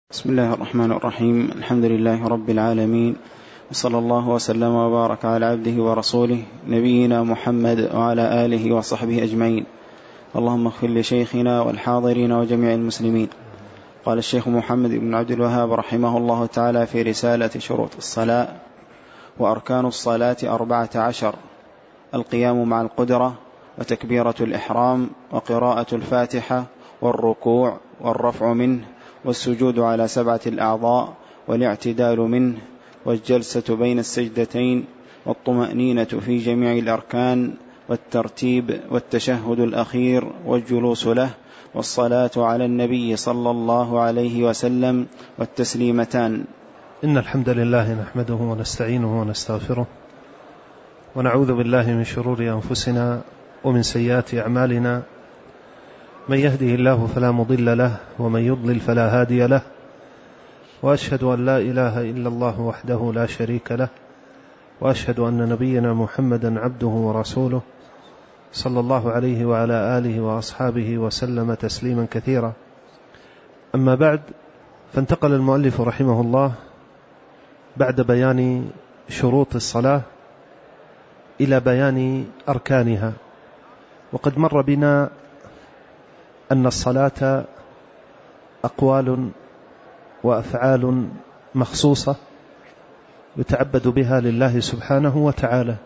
بسم الله الرحمن الرحيم. الحمد لله رب العالمين، وصلى الله وسلم وبارك على عبده ورسوله نبينا محمد وعلى آله وصحبه أجمعين. اللهم اغفر لشيخنا والحاضرين وجميع المسلمين. قال الشيخ محمد بن عبد الوهاب رحمه الله تعالى في رسالة شروط الصلاة: وأركان الصلاة 14: القيام مع القدرة، وتكبيرة الإحرام، وقراءة الفاتحة، والركوع، والرفع منه، والسجود على 7 الأعضاء، والاعتدال منه، والجلسة بين السجدتين، والطمأنينة في جميع الأركان، والترتيب، والتشهد الأخير، والجلوس له، والصلاة على النبي صلى الله عليه وسلم، والتسليمتان. إن الحمد لله نحمده ونستعينه ونستغفره، ونعوذ بالله من شرور أنفسنا ومن سيئات أعمالنا. من يهده الله فلا مضل له، ومن يضلل فلا هادي له، وأشهد أن لا إله إلا الله وحده لا شريك له، وأشهد أن نبينا محمدا عبده ورسوله صلى الله عليه وعلى آله وأصحابه وسلم تسليما كثيرا. أما بعد، فانتقل المؤلف رحمه الله بعد بيان شروط الصلاة إلى بيان أركانها. وقد مر بنا أن الصلاة أقوال وأفعال مخصوصة يتعبد بها لله سبحانه وتعالى.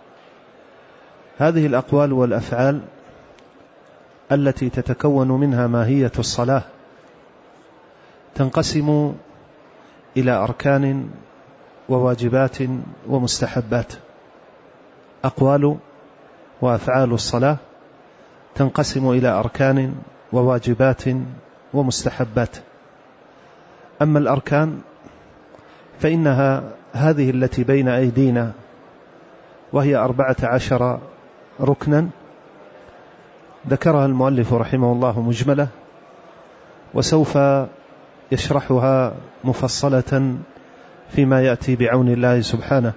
هذه الأقوال والأفعال التي تتكون منها ماهية الصلاة تنقسم إلى أركان وواجبات ومستحبات. أقوال وأفعال الصلاة تنقسم إلى أركان وواجبات ومستحبات. أما الأركان فإنها هذه التي بين أيدينا، وهي 14 ركنا ذكرها المؤلف رحمه الله مجملة، وسوف يشرحها مفصلة فيما يأتي بعون الله سبحانه.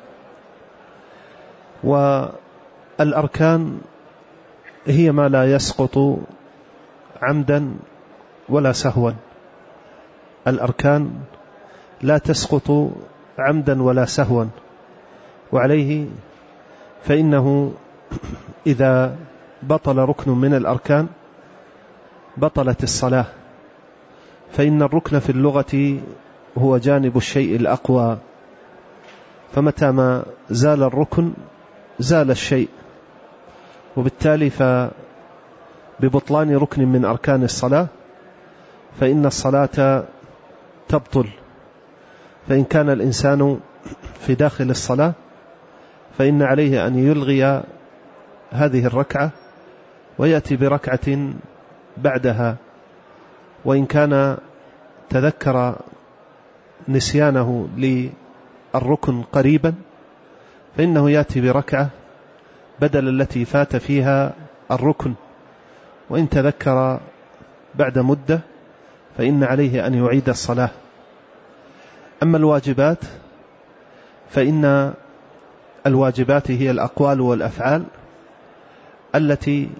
والأركان هي ما لا يسقط عمدا ولا سهوا. الأركان لا تسقط عمدا ولا سهوا، وعليه فإنه إذا بطل ركن من الأركان بطلت الصلاة، فإن الركن في اللغة هو جانب الشيء الأقوى، فمتى ما زال الركن زال الشيء، وبالتالي فببطلان ركن من أركان الصلاة فإن الصلاة تبطل. فإن كان الإنسان في داخل الصلاة فإن عليه أن يلغي هذه الركعة ويأتي بركعة بعدها، وإن كان تذكر نسيانه للركن قريبا فإنه يأتي بركعة بدل التي فات فيها الركن، وإن تذكر بعد مدة فإن عليه أن يعيد الصلاة. أما الواجبات فإن الواجبات هي الأقوال والأفعال التي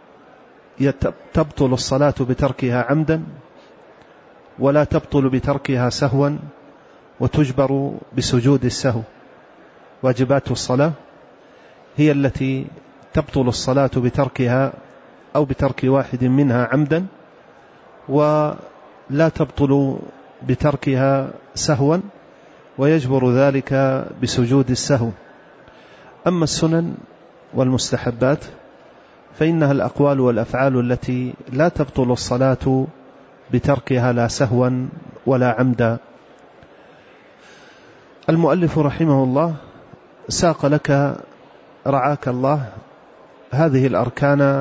تبطل الصلاة بتركها عمدا، ولا تبطل بتركها سهوا، وتجبر بسجود السهو. واجبات الصلاة هي التي تبطل الصلاة بتركها أو بترك واحد منها عمدا، ولا تبطل بتركها سهوا، ويجبر ذلك بسجود السهو. أما السنن والمستحبات فإنها الأقوال والأفعال التي لا تبطل الصلاة بتركها لا سهوا ولا عمدا. المؤلف رحمه الله ساق لك رعاك الله هذه الأركان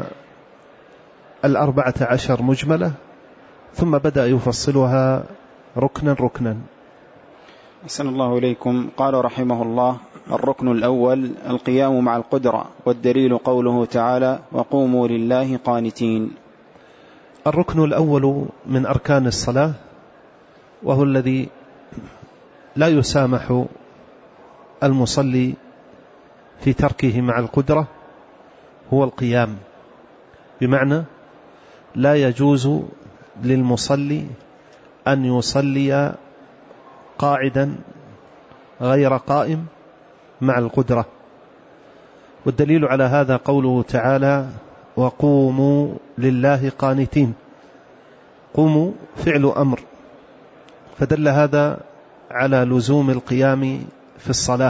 14 مجملة، ثم بدأ يفصلها ركنا ركنا. أحسن الله إليكم. قال رحمه الله: الركن الأول: القيام مع القدرة، والدليل قوله تعالى: وقوموا لله قانتين. الركن الأول من أركان الصلاة، وهو الذي لا يسامح المصلي في تركه مع القدرة، هو القيام. بمعنى لا يجوز للمصلي أن يصلي قاعدا غير قائم مع القدرة. والدليل على هذا قوله تعالى: وقوموا لله قانتين. قوموا فعل أمر، فدل هذا على لزوم القيام في الصلاة.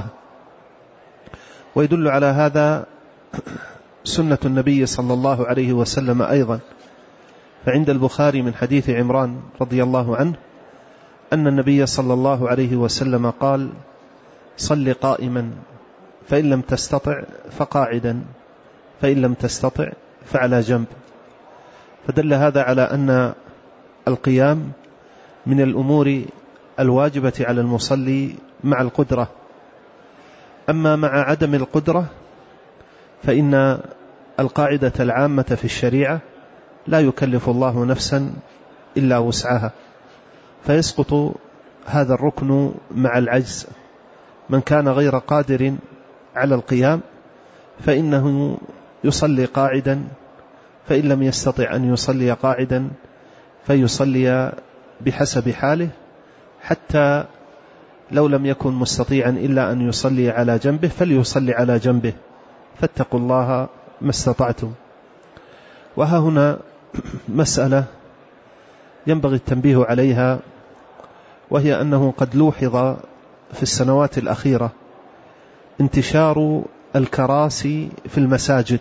ويدل على هذا سنة النبي صلى الله عليه وسلم أيضا، فعند البخاري من حديث عمران رضي الله عنه أن النبي صلى الله عليه وسلم قال: صل قائما، فإن لم تستطع فقاعدا، فإن لم تستطع فعلى جنب. فدل هذا على أن القيام من الأمور الواجبة على المصلي مع القدرة. أما مع عدم القدرة فإن القاعدة العامة في الشريعة: لا يكلف الله نفسا إلا وسعها، فيسقط هذا الركن مع العجز. من كان غير قادر على القيام فإنه يصلي قاعدا، فإن لم يستطع أن يصلي قاعدا فيصلي بحسب حاله، حتى لو لم يكن مستطيعا إلا أن يصلي على جنبه فليصلي على جنبه، فاتقوا الله ما استطعتم. وها هنا مسألة ينبغي التنبيه عليها، وهي أنه قد لوحظ في السنوات الأخيرة انتشار الكراسي في المساجد،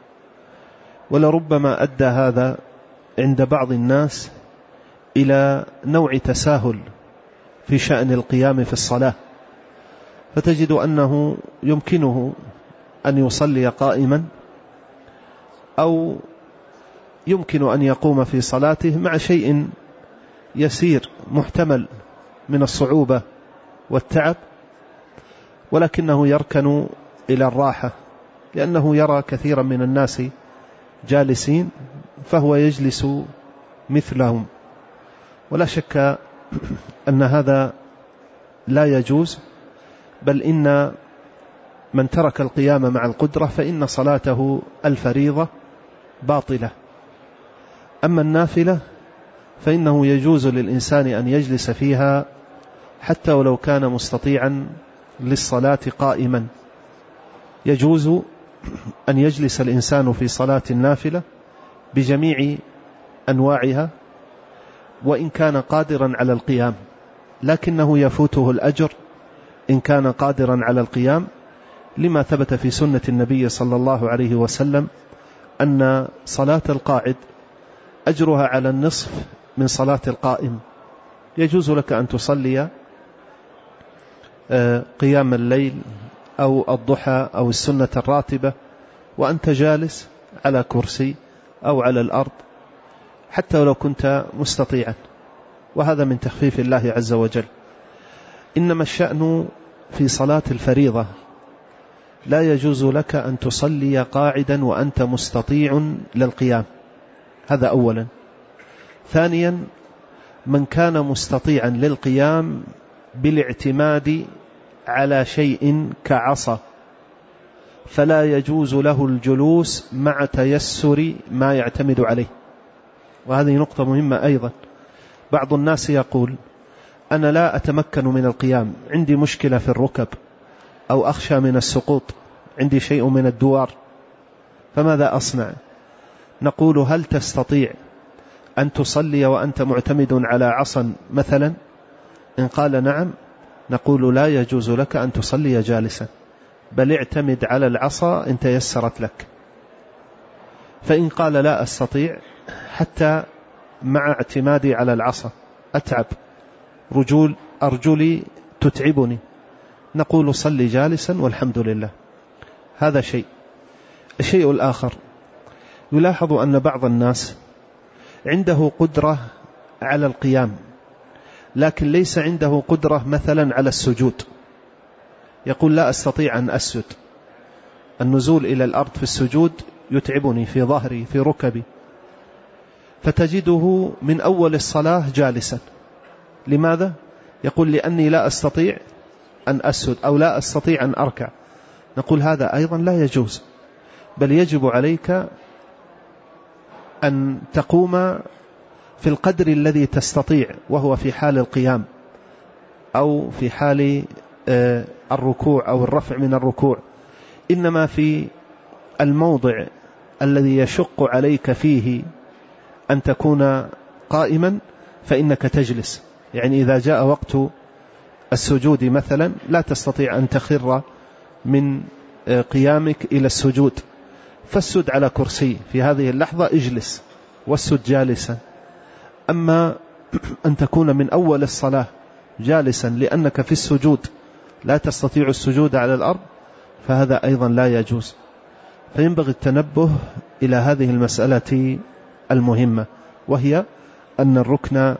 ولربما أدى هذا عند بعض الناس إلى نوع تساهل في شأن القيام في الصلاة، فتجد أنه يمكنه أن يصلي قائما، أو يمكن أن يقوم في صلاته مع شيء يسير محتمل من الصعوبة والتعب، ولكنه يركن إلى الراحة، لأنه يرى كثيرا من الناس جالسين فهو يجلس مثلهم. ولا شك أن هذا لا يجوز، بل إن من ترك القيام مع القدرة فإن صلاته الفريضة باطلة. أما النافلة فإنه يجوز للإنسان أن يجلس فيها حتى ولو كان مستطيعا للصلاة قائما. يجوز أن يجلس الإنسان في صلاة النافلة بجميع أنواعها وإن كان قادرا على القيام، لكنه يفوته الأجر إن كان قادرا على القيام، لما ثبت في سنة النبي صلى الله عليه وسلم أن صلاة القاعد أجرها على النصف من صلاة القائم. يجوز لك أن تصلي قيام الليل أو الضحى أو السنة الراتبة وأنت جالس على كرسي أو على الأرض، حتى ولو كنت مستطيعا، وهذا من تخفيف الله عز وجل. إنما الشأن في صلاة الفريضة لا يجوز لك أن تصلي قاعدا وأنت مستطيع للقيام، هذا أولا. ثانيا، من كان مستطيعا للقيام بالاعتماد على شيء كعصا فلا يجوز له الجلوس مع تيسر ما يعتمد عليه. وهذه نقطة مهمة أيضا. بعض الناس يقول: أنا لا أتمكن من القيام، عندي مشكلة في الركب، أو أخشى من السقوط، عندي شيء من الدوار، فماذا أصنع؟ نقول: هل تستطيع أن تصلي وأنت معتمد على عصا مثلا؟ إن قال نعم، نقول: لا يجوز لك أن تصلي جالسا، بل اعتمد على العصا إن تيسرت لك. فإن قال: لا أستطيع، حتى مع اعتمادي على العصا أتعب، أرجلي تتعبني، نقول: صلي جالسا والحمد لله. هذا شيء. الشيء الآخر، يلاحظ أن بعض الناس عنده قدرة على القيام، لكن ليس عنده قدرة مثلا على السجود. يقول: لا أستطيع أن أسجد، النزول إلى الأرض في السجود يتعبني في ظهري في ركبي، فتجده من أول الصلاة جالسا. لماذا؟ يقول: لأني لا أستطيع أن أسجد أو لا أستطيع أن أركع. نقول: هذا أيضا لا يجوز، بل يجب عليك أن تقوم في القدر الذي تستطيع، وهو في حال القيام أو في حال الركوع أو الرفع من الركوع، إنما في الموضع الذي يشق عليك فيه أن تكون قائما فإنك تجلس. يعني إذا جاء وقت السجود مثلا لا تستطيع أن تخر من قيامك إلى السجود، فاسجد على كرسي، في هذه اللحظة اجلس واسجد جالسا. أما أن تكون من أول الصلاة جالسا لأنك في السجود لا تستطيع السجود على الأرض، فهذا أيضا لا يجوز. فينبغي التنبه إلى هذه المسألة المهمة، وهي أن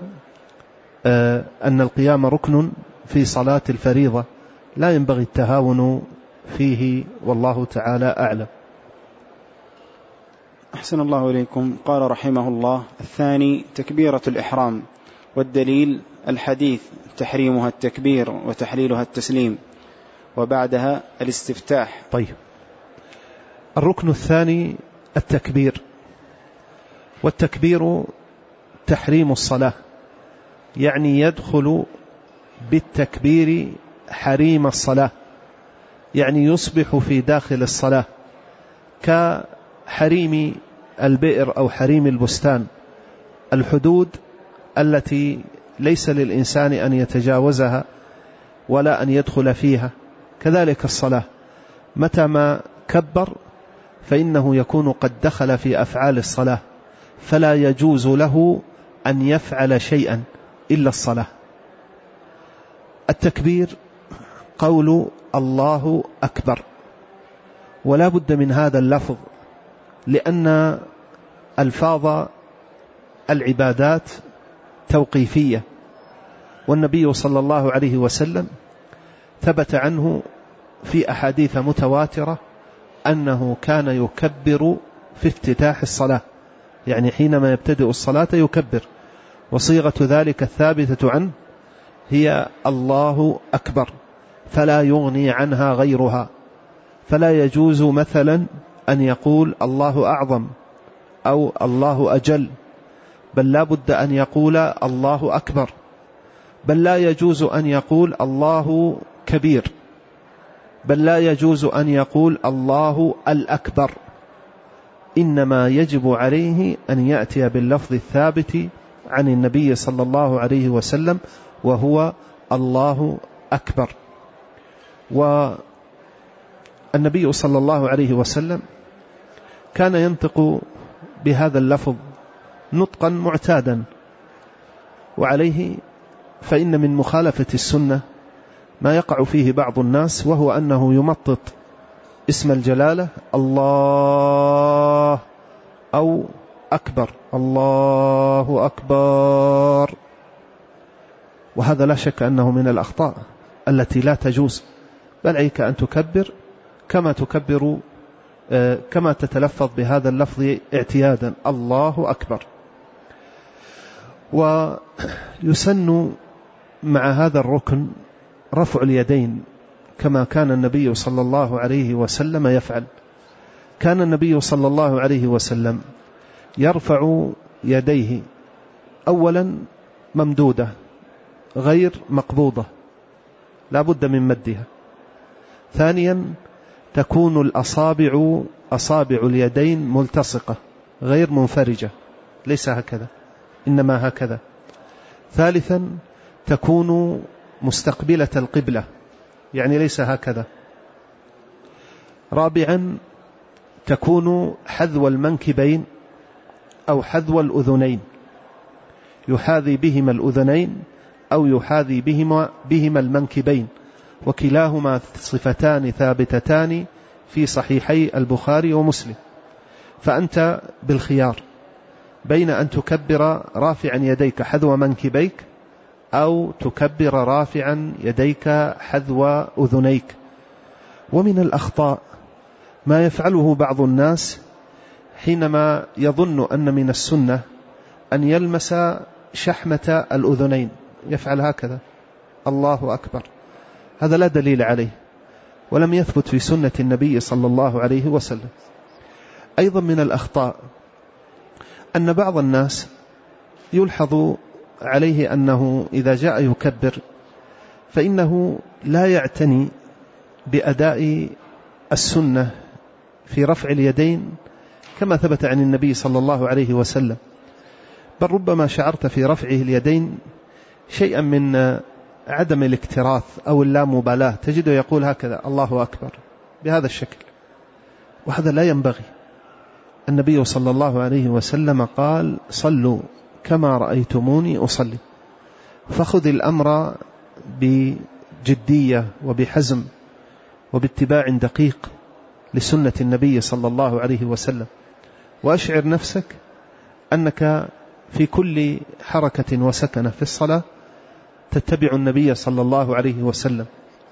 القيام ركن في صلاة الفريضة، لا ينبغي التهاون فيه، والله تعالى أعلم. أحسن الله إليكم. قال رحمه الله: الثاني تكبيرة الإحرام، والدليل الحديث تحريمها التكبير وتحليلها التسليم، وبعدها الاستفتاح. طيب، الركن الثاني التكبير، والتكبير تحريم الصلاة، يعني يدخل بالتكبير حريم الصلاة، يعني يصبح في داخل الصلاة كحريم البئر أو حريم البستان، الحدود التي ليس للإنسان أن يتجاوزها ولا أن يدخل فيها. كذلك الصلاة، متى ما كبر فإنه يكون قد دخل في أفعال الصلاة، فلا يجوز له أن يفعل شيئا إلا الصلاة. التكبير قول الله أكبر، ولا بد من هذا اللفظ، لأن ألفاظ العبادات توقيفية، والنبي صلى الله عليه وسلم ثبت عنه في أحاديث متواترة أنه كان يكبر في افتتاح الصلاة، يعني حينما يبتدئ الصلاة يكبر، وصيغة ذلك الثابتة عنه هي الله أكبر، فلا يغني عنها غيرها. فلا يجوز مثلا أن يقول الله أعظم أو الله أجل، بل لا بد أن يقول الله أكبر، بل لا يجوز أن يقول الله كبير، بل لا يجوز أن يقول الله الأكبر. إنما يجب عليه أن يأتي باللفظ الثابت عن النبي صلى الله عليه وسلم، وهو الله أكبر. والنبي صلى الله عليه وسلم كان ينطق بهذا اللفظ نطقا معتادا، وعليه فإن من مخالفة السنة ما يقع فيه بعض الناس، وهو أنه يمطط اسم الجلالة الله أو أكبر، الله أكبر، وهذا لا شك أنه من الأخطاء التي لا تجوز، بل عليك أن تكبر كما تتلفظ بهذا اللفظ اعتيادا، الله أكبر. ويسن مع هذا الركن رفع اليدين، كما كان النبي صلى الله عليه وسلم يفعل. كان النبي صلى الله عليه وسلم يرفع يديه أولا ممدودة غير مقبوضة، لا بد من مدها. ثانيا تكون أصابع اليدين ملتصقة غير منفرجة، ليس هكذا إنما هكذا. ثالثا تكون مستقبلة القبلة، يعني ليس هكذا. رابعا تكون حذو المنكبين أو حذو الأذنين، يحاذي بهما الأذنين أو يحاذي بهما المنكبين، وكلاهما صفتان ثابتتان في صحيحي البخاري ومسلم. فأنت بالخيار بين أن تكبر رافعا يديك حذو منكبيك أو تكبر رافعا يديك حذو أذنيك. ومن الأخطاء ما يفعله بعض الناس حينما يظن أن من السنة أن يلمس شحمة الأذنين، يفعل هكذا الله أكبر، هذا لا دليل عليه ولم يثبت في سنة النبي صلى الله عليه وسلم. أيضا من الأخطاء أن بعض الناس يلحظ عليه أنه إذا جاء يكبر فإنه لا يعتني بأداء السنة في رفع اليدين كما ثبت عن النبي صلى الله عليه وسلم، بل ربما شعرت في رفعه اليدين شيئا من عدم الاكتراث أو اللامبالاة، تجده يقول هكذا الله أكبر بهذا الشكل، وهذا لا ينبغي. النبي صلى الله عليه وسلم قال صلوا كما رأيتموني أصلي، فخذ الأمر بجدية وبحزم وباتباع دقيق لسنة النبي صلى الله عليه وسلم، وأشعر نفسك أنك في كل حركة وسكنة في الصلاة تتبع النبي صلى الله عليه وسلم.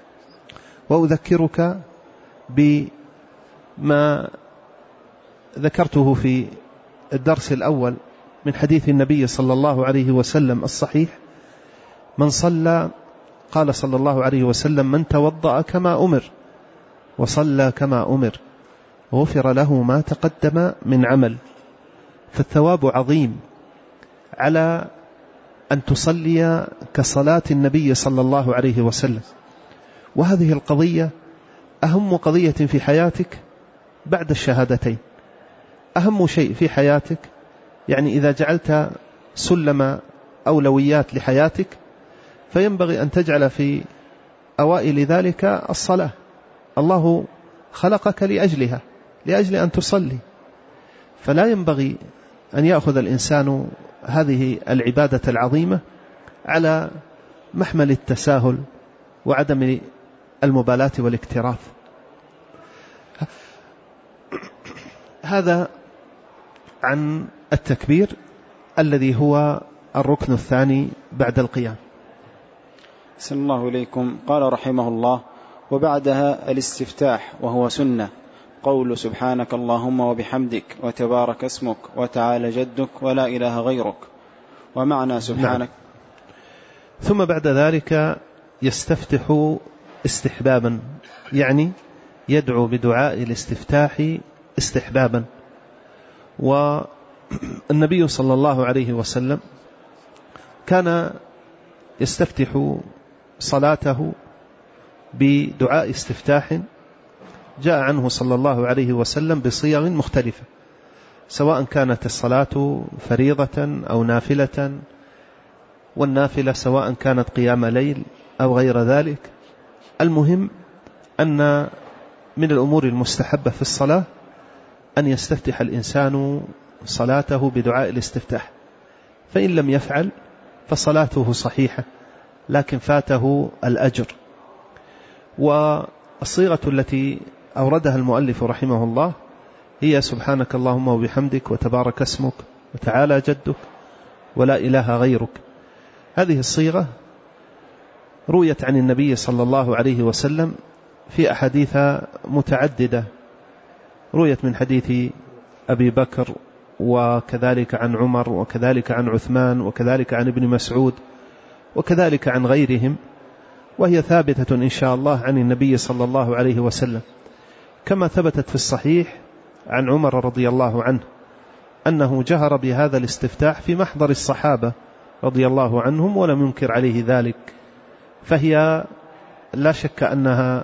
وأذكرك بما ذكرته في الدرس الأول من حديث النبي صلى الله عليه وسلم الصحيح: من صلى، قال صلى الله عليه وسلم: من توضأ كما أمر وصلى كما أمر غفر له ما تقدم من عمل. فالثواب عظيم على أن تصلي كصلاة النبي صلى الله عليه وسلم. وهذه القضية أهم قضية في حياتك بعد الشهادتين، أهم شيء في حياتك. يعني إذا جعلت سلم أولويات لحياتك فينبغي أن تجعل في أوائل ذلك الصلاة. الله خلقك لأجلها، لأجل أن تصلي، فلا ينبغي أن يأخذ الإنسان هذه العبادة العظيمة على محمل التساهل وعدم المبالاة والاكتراث. هذا عن التكبير الذي هو الركن الثاني بعد القيام. أحسن الله إليكم. قال رحمه الله: وبعدها الاستفتاح، وهو سنة، قول سبحانك اللهم وبحمدك وتبارك اسمك وتعالى جدك ولا إله غيرك. ومعنى سبحانك. نعم. ثم بعد ذلك يستفتح استحبابا، يعني يدعو بدعاء الاستفتاح استحبابا. والنبي صلى الله عليه وسلم كان يستفتح صلاته بدعاء استفتاح جاء عنه صلى الله عليه وسلم بصيغ مختلفة، سواء كانت الصلاة فريضة أو نافلة، والنافلة سواء كانت قيام ليل أو غير ذلك. المهم أن من الأمور المستحبة في الصلاة أن يستفتح الإنسان صلاته بدعاء الاستفتاح، فإن لم يفعل فصلاته صحيحة لكن فاته الأجر. والصيغة التي أوردها المؤلف رحمه الله هي سبحانك اللهم وبحمدك وتبارك اسمك وتعالى جدك ولا إله غيرك. هذه الصيغة رويت عن النبي صلى الله عليه وسلم في أحاديث متعددة، رويت من حديث أبي بكر، وكذلك عن عمر، وكذلك عن عثمان، وكذلك عن ابن مسعود، وكذلك عن غيرهم، وهي ثابتة إن شاء الله عن النبي صلى الله عليه وسلم، كما ثبتت في الصحيح عن عمر رضي الله عنه أنه جهر بهذا الاستفتاح في محضر الصحابة رضي الله عنهم ولم ينكر عليه ذلك. فهي لا شك أنها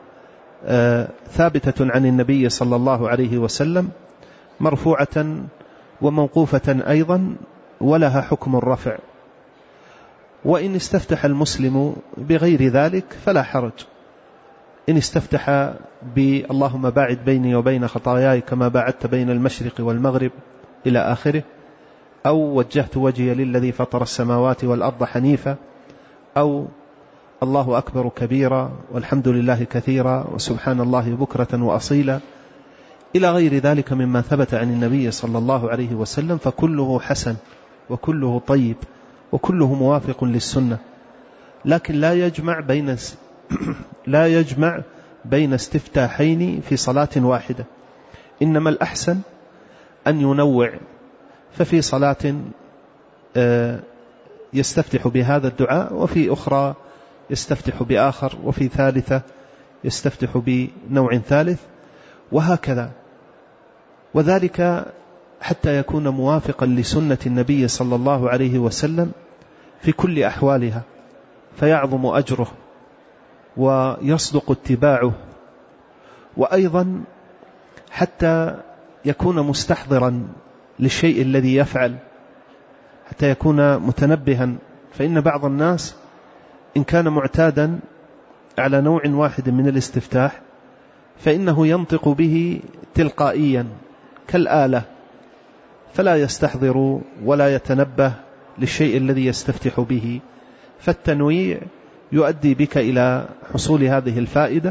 ثابتة عن النبي صلى الله عليه وسلم، مرفوعة وموقوفة أيضا، ولها حكم الرفع. وإن استفتح المسلم بغير ذلك فلا حرج، إن استفتح باللهم باعد بيني وبين خطاياي كما باعدت بين المشرق والمغرب إلى آخره، أو وجهت وجهي للذي فطر السماوات والأرض حنيفا، أو الله أكبر كبيرا والحمد لله كثيرا وسبحان الله بكرة وأصيلا، إلى غير ذلك مما ثبت عن النبي صلى الله عليه وسلم، فكله حسن وكله طيب وكله موافق للسنة. لكن لا يجمع بين استفتاحين في صلاة واحدة، إنما الأحسن أن ينوع، ففي صلاة يستفتح بهذا الدعاء، وفي أخرى يستفتح بآخر، وفي ثالثة يستفتح بنوع ثالث، وهكذا. وذلك حتى يكون موافقا لسنة النبي صلى الله عليه وسلم في كل أحوالها، فيعظم أجره ويصدق اتباعه، وأيضا حتى يكون مستحضرا للشيء الذي يفعل، حتى يكون متنبها. فإن بعض الناس إن كان معتادا على نوع واحد من الاستفتاح فإنه ينطق به تلقائيا كالآلة، فلا يستحضر ولا يتنبه للشيء الذي يستفتح به. فالتنويع يؤدي بك إلى حصول هذه الفائدة،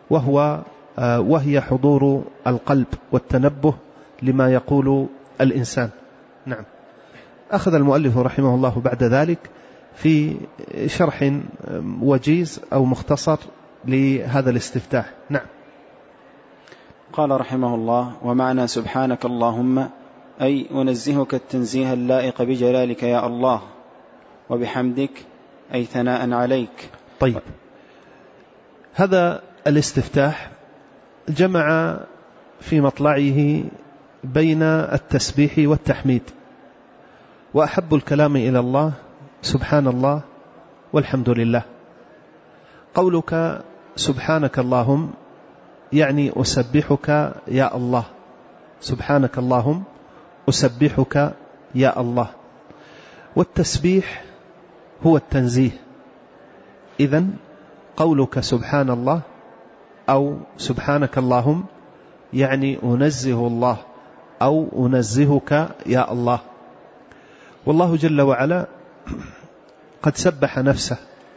وهي حضور القلب والتنبه لما يقول الإنسان. نعم. أخذ المؤلف رحمه الله بعد ذلك في شرح وجيز أو مختصر لهذا الاستفتاح. نعم. قال رحمه الله: ومعنى سبحانك اللهم أي أنزهك التنزيه اللائق بجلالك يا الله، وبحمدك أي ثناء عليك. طيب، هذا الاستفتاح جمع في مطلعه بين التسبيح والتحميد، وأحب الكلام إلى الله سبحان الله والحمد لله. قولك سبحانك اللهم يعني أسبحك يا الله، سبحانك اللهم أسبحك يا الله. والتسبيح هو التنزيه. إذن قولك سبحان الله أو سبحانك اللهم يعني أنزه الله أو أنزهك يا الله. والله جل وعلا قد سبح نفسه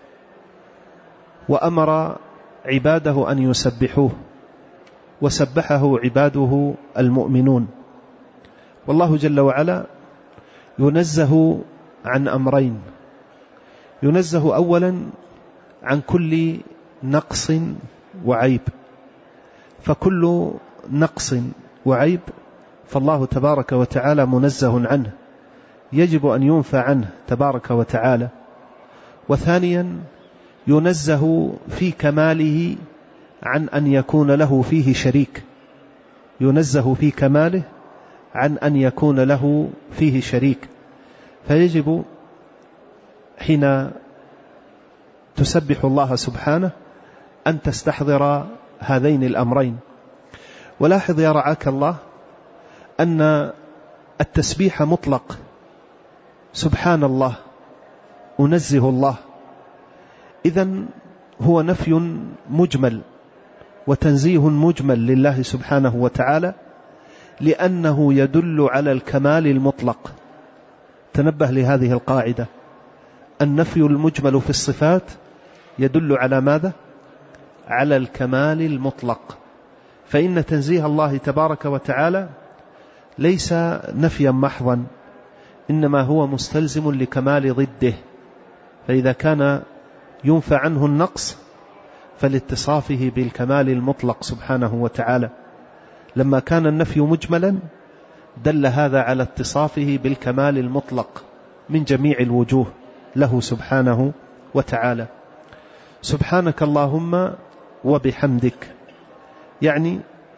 وأمر عباده أن يسبحوه، وسبحه عباده المؤمنون. والله جل وعلا ينزه عن أمرين: ينزه أولا عن كل نقص وعيب، فكل نقص وعيب فالله تبارك وتعالى منزه عنه، يجب أن ينفى عنه تبارك وتعالى. وثانيا ينزه في كماله عن أن يكون له فيه شريك، ينزه في كماله عن أن يكون له فيه شريك. فيجب حين تسبح الله سبحانه أن تستحضر هذين الأمرين. ولاحظ يا رعاك الله أن التسبيح مطلق، سبحان الله، أنزه الله، إذن هو نفي مجمل وتنزيه مجمل لله سبحانه وتعالى، لأنه يدل على الكمال المطلق. تنبه لهذه القاعدة: النفي المجمل في الصفات يدل على ماذا؟ على الكمال المطلق. فإن تنزيه الله تبارك وتعالى ليس نفيا محضا، إنما هو مستلزم لكمال ضده. فإذا كان ينفى عنه النقص فلاتصافه بالكمال المطلق سبحانه وتعالى. لما كان النفي مجملا دل هذا على اتصافه بالكمال المطلق من جميع الوجوه له سبحانه وتعالى. سبحانك اللهم وبحمدك، يعني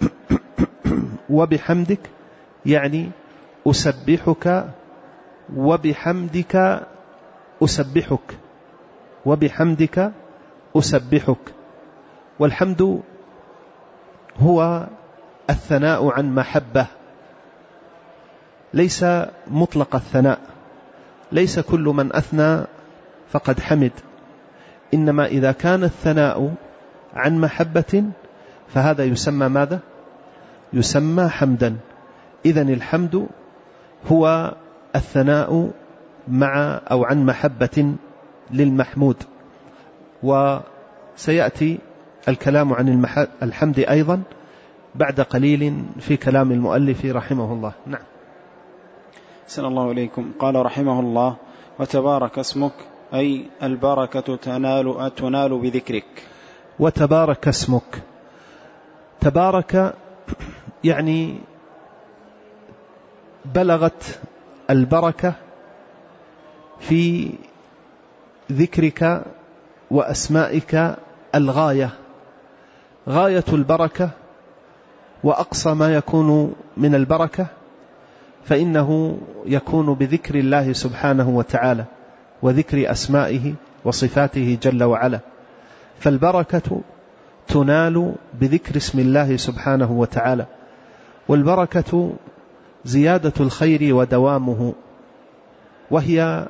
وبحمدك يعني أسبحك وبحمدك أسبحك، وبحمدك أسبحك. والحمد هو الثناء عن محبة، ليس مطلق الثناء، ليس كل من أثنى فقد حمد، إنما إذا كان الثناء عن محبة فهذا يسمى ماذا؟ يسمى حمدا. إذن الحمد هو الثناء مع أو عن محبة للمحمود. وسيأتي الكلام عن الحمد أيضا بعد قليل في كلام المؤلف رحمه الله. نعم. أحسن الله إليكم. قال رحمه الله: وتبارك اسمك أي البركة تنال بذكرك. وتبارك اسمك، تبارك يعني بلغت البركة في ذكرك وأسمائك الغاية، غاية البركة وأقصى ما يكون من البركة، فإنه يكون بذكر الله سبحانه وتعالى وذكر أسمائه وصفاته جل وعلا. فالبركة تنال بذكر اسم الله سبحانه وتعالى، والبركة زيادة الخير ودوامه، وهي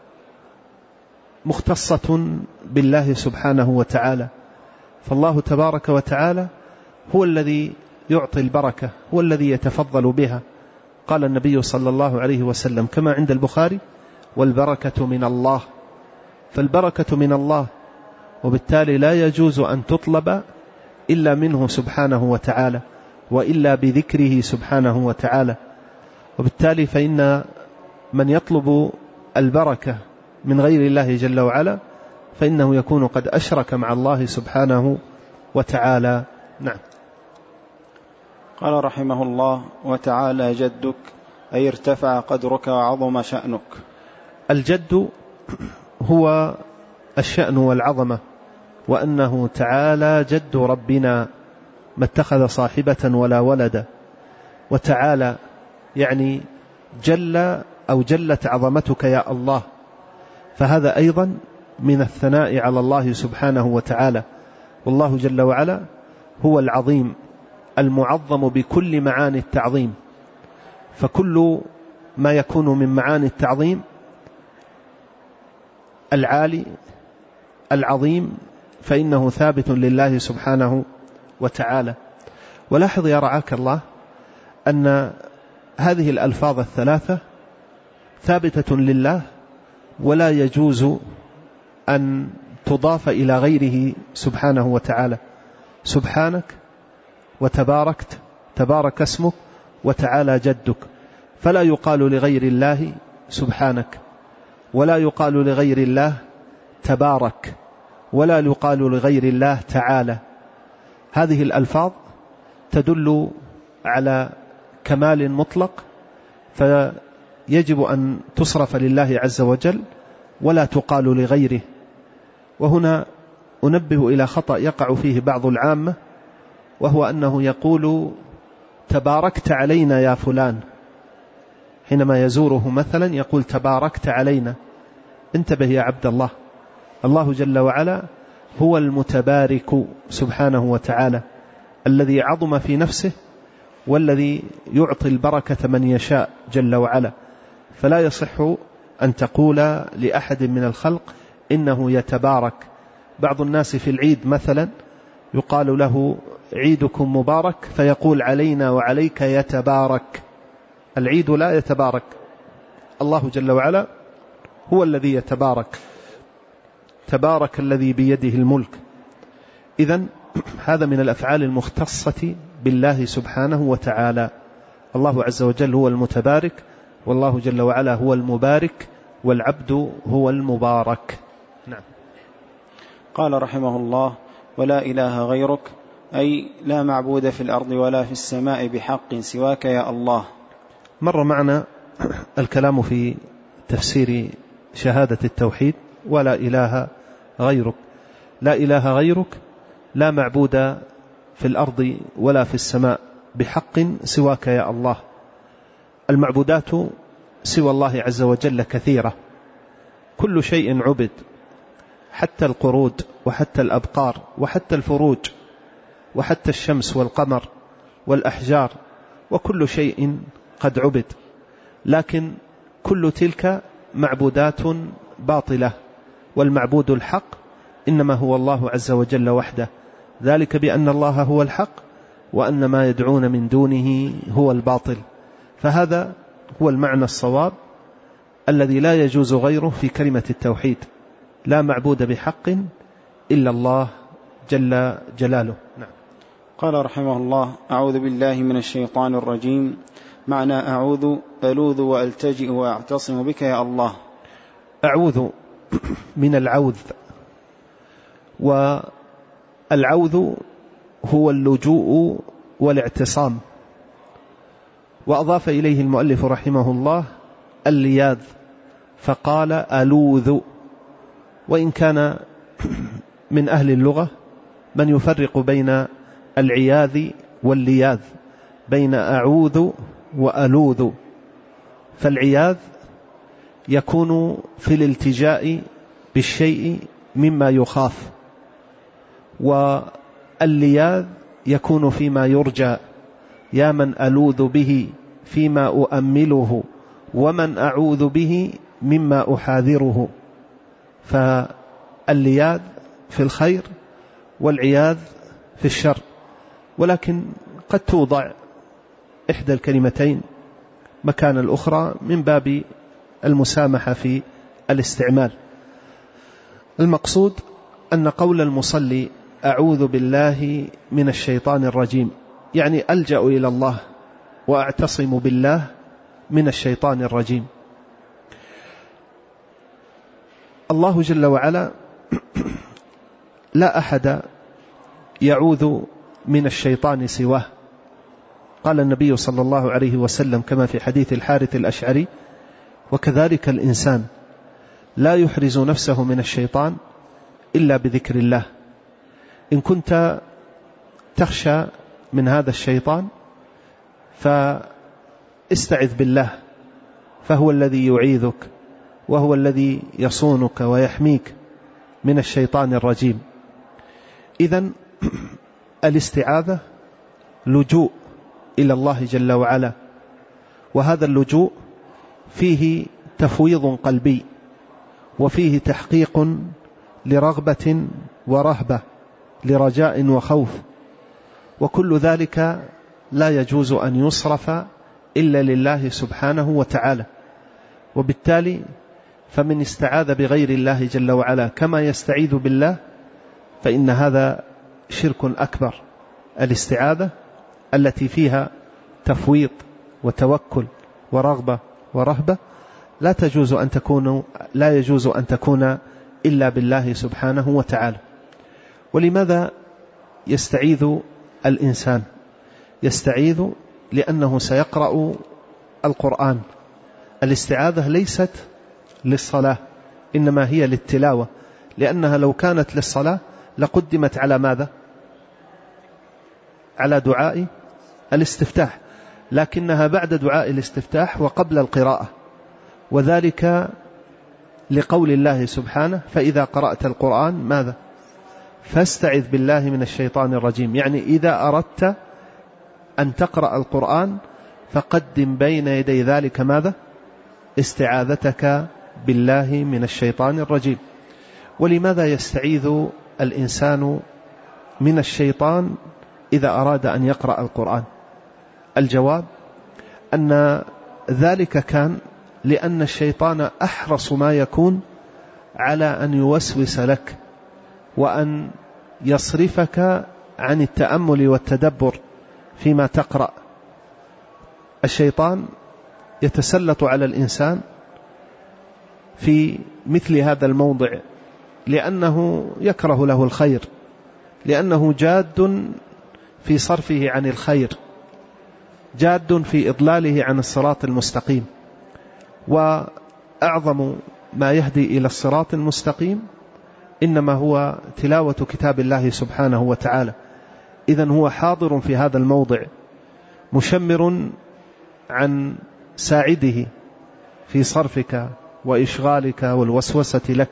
مختصة بالله سبحانه وتعالى. فالله تبارك وتعالى هو الذي يعطي البركة، هو الذي يتفضل بها. قال النبي صلى الله عليه وسلم كما عند البخاري: والبركة من الله. فالبركة من الله، وبالتالي لا يجوز أن تطلب إلا منه سبحانه وتعالى، وإلا بذكره سبحانه وتعالى. وبالتالي فإن من يطلب البركة من غير الله جل وعلا فإنه يكون قد أشرك مع الله سبحانه وتعالى. نعم. قال رحمه الله: وتعالى جدك، أي ارتفع قدرك وعظم شأنك. الجد هو الشأن والعظمة، وأنه تعالى جد ربنا ما اتخذ صاحبة ولا ولدا. وتعالى يعني جل أو جلت عظمتك يا الله، فهذا أيضا من الثناء على الله سبحانه وتعالى. والله جل وعلا هو العظيم المعظم بكل معاني التعظيم، فكل ما يكون من معاني التعظيم العالي العظيم فإنه ثابت لله سبحانه وتعالى. ولاحظ يا رعاك الله أن هذه الألفاظ الثلاثة ثابتة لله، ولا يجوز أن تضاف إلى غيره سبحانه وتعالى. سبحانك وتباركت، تبارك اسمك، وتعالى جدك. فلا يقال لغير الله سبحانك، ولا يقال لغير الله تبارك، ولا يقال لغير الله تعالى. هذه الألفاظ تدل على كمال مطلق، فيجب أن تصرف لله عز وجل ولا تقال لغيره. وهنا أنبه إلى خطأ يقع فيه بعض العامة، وهو أنه يقول تباركت علينا يا فلان، حينما يزوره مثلا يقول تباركت علينا. انتبه يا عبد الله، الله جل وعلا هو المتبارك سبحانه وتعالى، الذي عظم في نفسه، والذي يعطي البركة من يشاء جل وعلا. فلا يصح أن تقول لأحد من الخلق إنه يتبارك. بعض الناس في العيد مثلا يقال له عيدكم مبارك، فيقول علينا وعليك يتبارك. العيد لا يتبارك، الله جل وعلا هو الذي يتبارك. تبارك الذي بيده الملك. إذن هذا من الأفعال المختصة بالله سبحانه وتعالى. الله عز وجل هو المتبارك، والله جل وعلا هو المبارك، والعبد هو المبارك. نعم. قال رحمه الله: ولا إله غيرك، أي لا معبود في الأرض ولا في السماء بحق سواك يا الله. مر معنا الكلام في تفسير شهادة التوحيد: ولا إله غيرك. لا إله غيرك، لا معبود في الأرض ولا في السماء بحق سواك يا الله. المعبودات سوى الله عز وجل كثيرة، كل شيء عبد، حتى القرود وحتى الأبقار وحتى الفروج وحتى الشمس والقمر والأحجار، وكل شيء قد عبد. لكن كل تلك معبودات باطلة، والمعبود الحق إنما هو الله عز وجل وحده، ذلك بأن الله هو الحق وأن ما يدعون من دونه هو الباطل. فهذا هو المعنى الصواب الذي لا يجوز غيره في كلمة التوحيد: لا معبود بحق إلا الله جل جلاله. نعم. قال رحمه الله: أعوذ بالله من الشيطان الرجيم. معنى أعوذ: ألوذ وألتجئ وأعتصم بك يا الله. أعوذ من العوذ، والعوذ هو اللجوء والاعتصام. وأضاف إليه المؤلف رحمه الله اللياذ، فقال ألوذ. وإن كان من أهل اللغة من يفرق بين العياذ واللياذ، بين أعوذ وألوذ. فالعياذ يكون في الالتجاء بالشيء مما يخاف، واللياذ يكون فيما يرجى، يا من ألوذ به فيما أؤمله ومن أعوذ به مما أحاذره. فاللياذ في الخير والعياذ في الشر، ولكن قد توضع إحدى الكلمتين مكان الأخرى من باب المسامحة في الاستعمال. المقصود أن قول المصلي أعوذ بالله من الشيطان الرجيم يعني ألجأ إلى الله وأعتصم بالله من الشيطان الرجيم. الله جل وعلا لا أحد يعوذ من الشيطان سواه. قال النبي صلى الله عليه وسلم كما في حديث الحارث الأشعري: وكذلك الإنسان لا يحرز نفسه من الشيطان إلا بذكر الله. إن كنت تخشى من هذا الشيطان فاستعذ بالله، فهو الذي يعيذك وهو الذي يصونك ويحميك من الشيطان الرجيم. إذن الاستعاذة لجوء إلى الله جل وعلا، وهذا اللجوء فيه تفويض قلبي، وفيه تحقيق لرغبة ورهبة، لرجاء وخوف، وكل ذلك لا يجوز أن يصرف إلا لله سبحانه وتعالى. وبالتالي فمن استعاذ بغير الله جل وعلا كما يستعيذ بالله فإن هذا شرك أكبر. الاستعاذة التي فيها تفويض وتوكل ورغبة ورهبة لا يجوز أن تكون إلا بالله سبحانه وتعالى. ولماذا يستعيذ الإنسان؟ يستعيذ لأنه سيقرأ القرآن. الاستعاذة ليست للصلاة، إنما هي للتلاوة، لأنها لو كانت للصلاة لقدمت على ماذا؟ على دعاء الاستفتاح، لكنها بعد دعاء الاستفتاح وقبل القراءة، وذلك لقول الله سبحانه: فإذا قرأت القرآن ماذا؟ فاستعذ بالله من الشيطان الرجيم. يعني إذا أردت أن تقرأ القرآن فقدم بين يدي ذلك ماذا؟ استعاذتك بالله من الشيطان الرجيم. ولماذا يستعيذ الإنسان من الشيطان إذا أراد أن يقرأ القرآن؟ الجواب أن ذلك كان لأن الشيطان أحرص ما يكون على أن يوسوس لك وأن يصرفك عن التأمل والتدبر فيما تقرأ. الشيطان يتسلط على الإنسان في مثل هذا الموضع لأنه يكره له الخير، لأنه جاد في صرفه عن الخير، جاد في إضلاله عن الصراط المستقيم. وأعظم ما يهدي إلى الصراط المستقيم إنما هو تلاوة كتاب الله سبحانه وتعالى. إذن هو حاضر في هذا الموضع، مشمر عن ساعده في صرفك وإشغالك والوسوسة لك.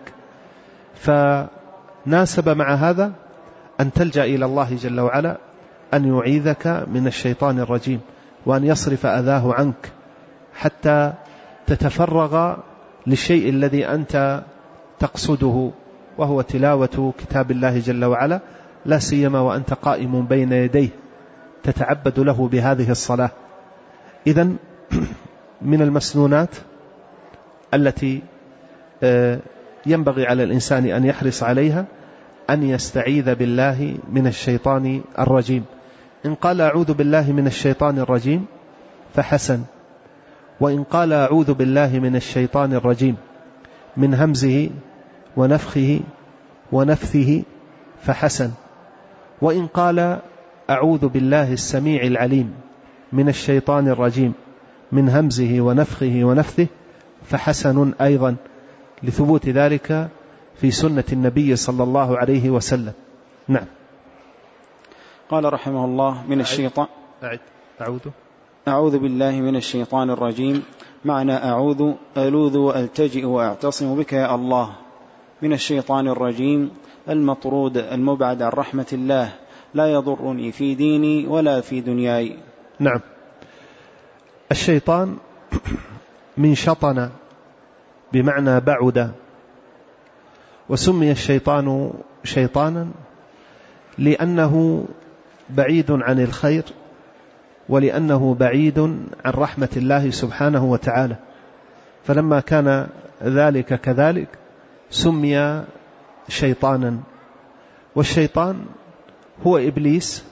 فناسب مع هذا أن تلجأ إلى الله جل وعلا أن يعيذك من الشيطان الرجيم، وأن يصرف أذاه عنك حتى تتفرغ للشيء الذي أنت تقصده، وهو تلاوة كتاب الله جل وعلا، لا سيما وأنت قائم بين يديه تتعبد له بهذه الصلاة. إذن من المسنونات التي ينبغي على الإنسان أن يحرص عليها أن يستعيذ بالله من الشيطان الرجيم. إن قال أعوذ بالله من الشيطان الرجيم فحسن، وإن قال أعوذ بالله من الشيطان الرجيم من همزه ونفخه ونفثه فحسن، وإن قال أعوذ بالله السميع العليم من الشيطان الرجيم من همزه ونفخه ونفثه فحسن أيضا، لثبوت ذلك في سنة النبي صلى الله عليه وسلم. نعم. قال رحمه الله من الشيطان أعوذ بالله من الشيطان الرجيم. معنى أعوذ: ألوذ وألتجئ وأعتصم بك يا الله من الشيطان الرجيم المطرود المبعد عن رحمة الله، لا يضرني في ديني ولا في دنياي. نعم. الشيطان من شطن بمعنى بعد، وسمي الشيطان شيطانا لأنه بعيد عن الخير، ولأنه بعيد عن رحمة الله سبحانه وتعالى، فلما كان ذلك كذلك سمي شيطانا. والشيطان هو إبليس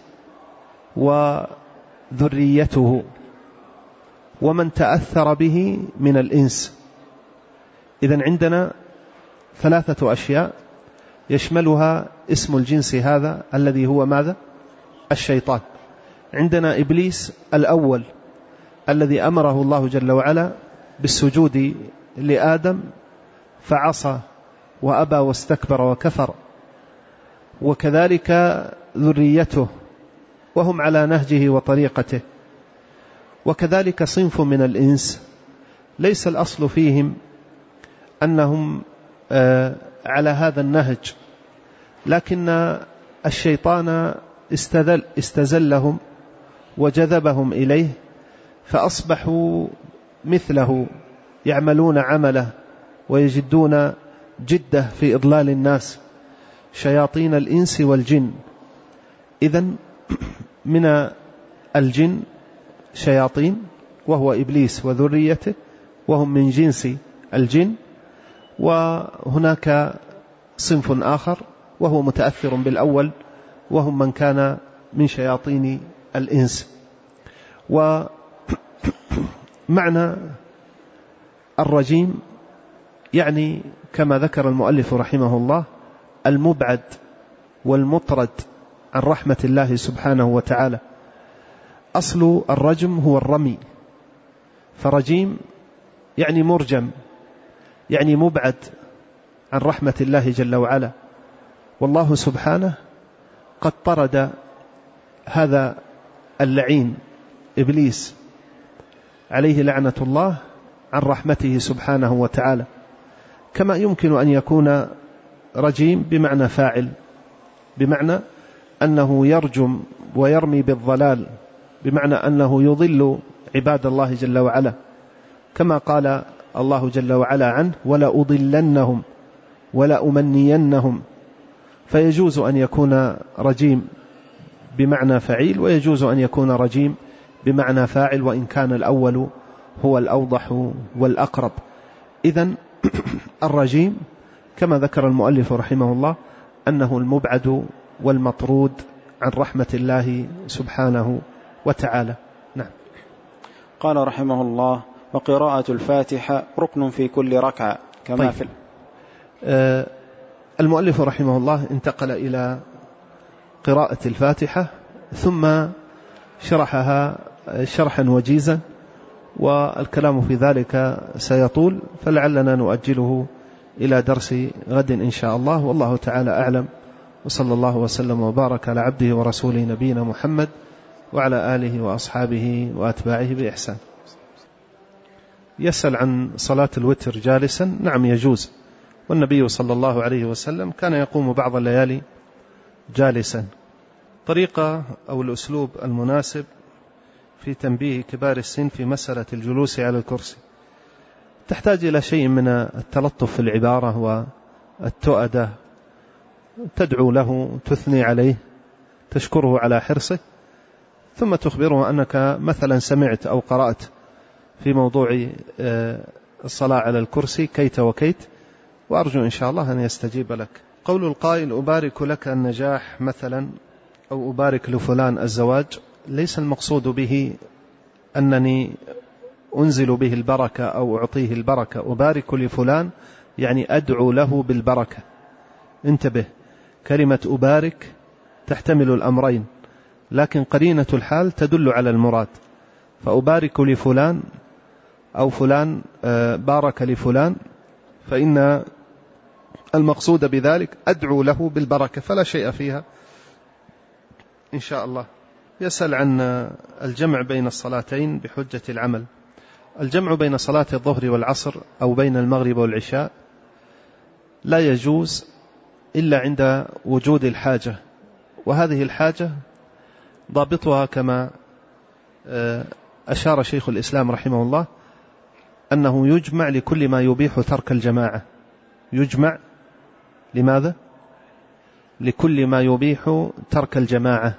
وذريته ومن تأثر به من الإنس. إذن عندنا 3 أشياء يشملها اسم الجنس هذا الذي هو ماذا؟ الشيطان. عندنا إبليس الأول الذي أمره الله جل وعلا بالسجود لآدم فعصى وأبى واستكبر وكفر، وكذلك ذريته وهم على نهجه وطريقته، وكذلك صنف من الإنس ليس الأصل فيهم أنهم على هذا النهج، لكن الشيطان استزلهم وجذبهم إليه فأصبحوا مثله، يعملون عمله ويجدون جده في إضلال الناس، شياطين الإنس والجن. إذن من الجن شياطين وهو إبليس وذريته وهم من جنس الجن، وهناك صنف آخر وهو متأثر بالأول وهم من كان من شياطين الإنس. ومعنى الرجيم يعني كما ذكر المؤلف رحمه الله المبعد والمطرد عن رحمة الله سبحانه وتعالى. أصل الرجم هو الرمي، فرجيم يعني مرجم، يعني مبعد عن رحمة الله جل وعلا. والله سبحانه قد طرد هذا اللعين إبليس عليه لعنة الله عن رحمته سبحانه وتعالى. كما يمكن أن يكون رجيم بمعنى فاعل، بمعنى أنه يرجم ويرمي بالضلال، بمعنى أنه يضل عباد الله جل وعلا، كما قال الله جل وعلا عنه: ولا أضلنهم ولا أمنينهم. فيجوز أن يكون رجيم بمعنى فعيل، ويجوز أن يكون رجيم بمعنى فاعل، وإن كان الأول هو الأوضح والأقرب. إذن الرجيم كما ذكر المؤلف رحمه الله أنه المبعد والمطرود عن رحمة الله سبحانه وتعالى. نعم. قال رحمه الله: وقراءة الفاتحة ركن في كل ركعة كما في المؤلف رحمه الله انتقل إلى قراءة الفاتحة ثم شرحها شرحا وجيزا، والكلام في ذلك سيطول، فلعلنا نؤجله إلى درس غد إن شاء الله، والله تعالى أعلم، وصلى الله وسلم وبارك على عبده ورسوله نبينا محمد وعلى آله وأصحابه وأتباعه بإحسان. يسأل عن صلاة الوتر جالسا. نعم يجوز، والنبي صلى الله عليه وسلم كان يقوم بعض الليالي جالسا. طريقة أو الأسلوب المناسب في تنبيه كبار السن في مسألة الجلوس على الكرسي تحتاج إلى شيء من التلطف في العبارة والتؤدة، تدعو له، تثني عليه، تشكره على حرصه، ثم تخبره أنك مثلا سمعت أو قرأت في موضوع الصلاة على الكرسي كيت وكيت، وأرجو إن شاء الله أن يستجيب لك. قول القائل: أبارك لك النجاح مثلا، أو أبارك لفلان الزواج، ليس المقصود به أنني أنزل به البركة أو أعطيه البركة. أبارك لفلان يعني أدعو له بالبركة. انتبه، كلمة أبارك تحتمل الأمرين، لكن قرينة الحال تدل على المراد. فأبارك لفلان أو فلان بارك لفلان، فإن المقصود بذلك أدعو له بالبركة، فلا شيء فيها إن شاء الله. يسأل عن الجمع بين الصلاتين بحجة العمل. الجمع بين صلاة الظهر والعصر أو بين المغرب والعشاء لا يجوز إلا عند وجود الحاجة، وهذه الحاجة ضابطها كما أشار شيخ الإسلام رحمه الله أنه يجمع لكل ما يبيح ترك الجماعة. يجمع لماذا؟ لكل ما يبيح ترك الجماعة،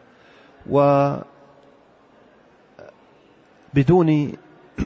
وبدون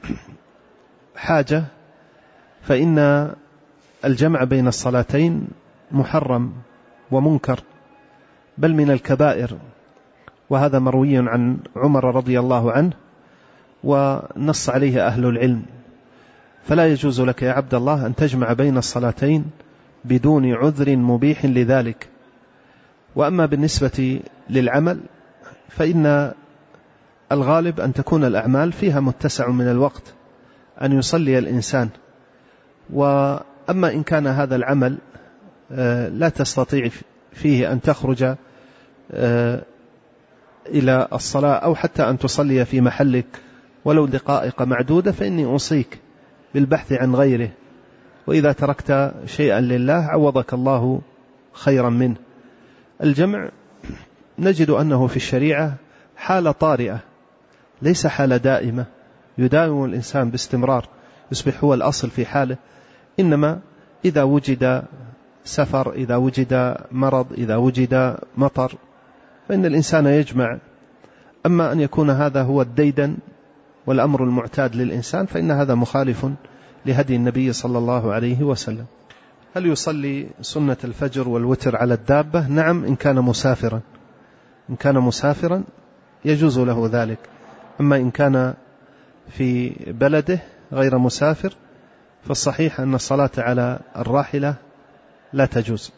حاجة فإن الجمع بين الصلاتين محرم ومنكر بل من الكبائر، وهذا مروي عن عمر رضي الله عنه ونص عليه أهل العلم. فلا يجوز لك يا عبد الله أن تجمع بين الصلاتين بدون عذر مبيح لذلك. وأما بالنسبة للعمل فإن الغالب أن تكون الأعمال فيها متسع من الوقت أن يصلي الإنسان. وأما إن كان هذا العمل لا تستطيع فيه أن تخرج إلى الصلاة أو حتى أن تصلي في محلك ولو دقائق معدودة، فإني أوصيك بالبحث عن غيره، وإذا تركت شيئا لله عوضك الله خيرا منه. الجمع نجد أنه في الشريعة حالة طارئة ليس حالة دائمة يداوم الإنسان باستمرار يصبح هو الأصل في حاله، إنما إذا وجد سفر، إذا وجد مرض، إذا وجد مطر، فإن الإنسان يجمع. أما أن يكون هذا هو الديدن والأمر المعتاد للإنسان فإن هذا مخالف لهدي النبي صلى الله عليه وسلم. هل يصلي سنة الفجر والوتر على الدابة؟ نعم، إن كان مسافرا. إن كان مسافرا يجوز له ذلك. أما إن كان في بلده غير مسافر فالصحيح أن الصلاة على الراحلة لا تجوز.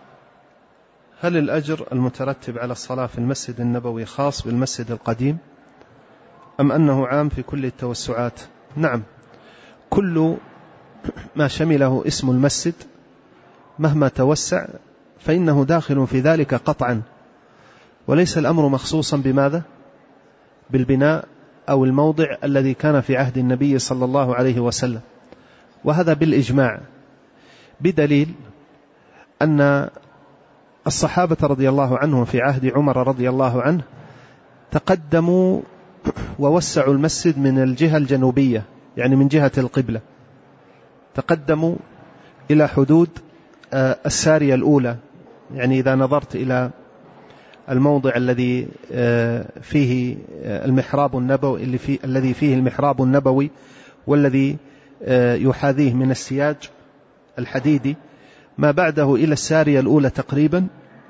هل الأجر المترتب على الصلاة في المسجد النبوي خاص بالمسجد القديم أم أنه عام في كل التوسعات؟ نعم، كل ما شمله اسم المسجد مهما توسع فإنه داخل في ذلك قطعا، وليس الأمر مخصوصا بماذا؟ بالبناء أو الموضع الذي كان في عهد النبي صلى الله عليه وسلم، وهذا بالإجماع، بدليل أن الصحابة رضي الله عنهم في عهد عمر رضي الله عنه تقدموا ووسعوا المسجد من الجهة الجنوبية، يعني من جهة القبلة، تقدموا إلى حدود السارية الأولى. يعني إذا نظرت إلى الموضع الذي فيه المحراب النبوي الذي فيه المحراب النبوي والذي يحاذيه من السياج الحديدي ما بعده إلى السارية الأولى تقريبا،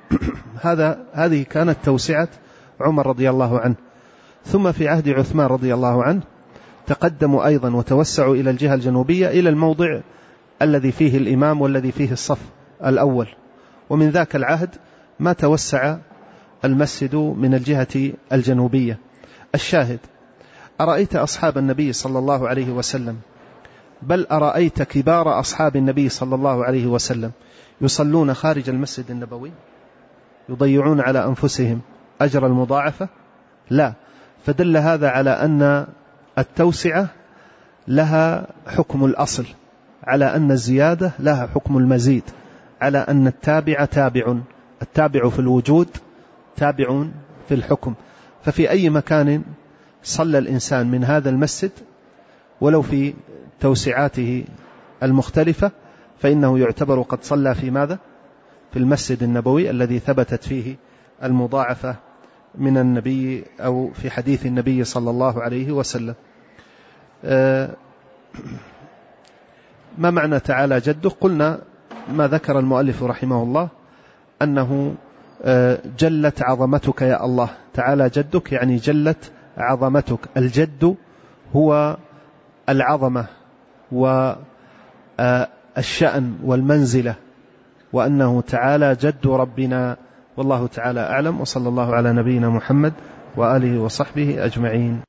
هذه كانت توسعة عمر رضي الله عنه. ثم في عهد عثمان رضي الله عنه تقدموا أيضا وتوسعوا إلى الجهة الجنوبية إلى الموضع الذي فيه الإمام والذي فيه الصف الأول، ومن ذاك العهد ما توسع المسجد من الجهة الجنوبية. الشاهد، أرأيت أصحاب النبي صلى الله عليه وسلم، بل أرأيت كبار أصحاب النبي صلى الله عليه وسلم يصلون خارج المسجد النبوي يضيعون على أنفسهم أجر المضاعفة؟ لا. فدل هذا على أن التوسعة لها حكم الأصل، على أن الزيادة لها حكم المزيد، على أن التابع تابع، التابع في الوجود تابع في الحكم. ففي أي مكان صلى الإنسان من هذا المسجد ولو في توسعاته المختلفة فإنه يعتبر قد صلى في ماذا؟ في المسجد النبوي الذي ثبتت فيه المضاعفة من النبي أو في حديث النبي صلى الله عليه وسلم. ما معنى تعالى جده؟ قلنا ما ذكر المؤلف رحمه الله أنه جلت عظمتك يا الله. تعالى جدك يعني جلت عظمتك. الجد هو العظمة والشأن والمنزلة، وأنه تعالى جد ربنا. والله تعالى أعلم، وصلى الله على نبينا محمد وآله وصحبه أجمعين.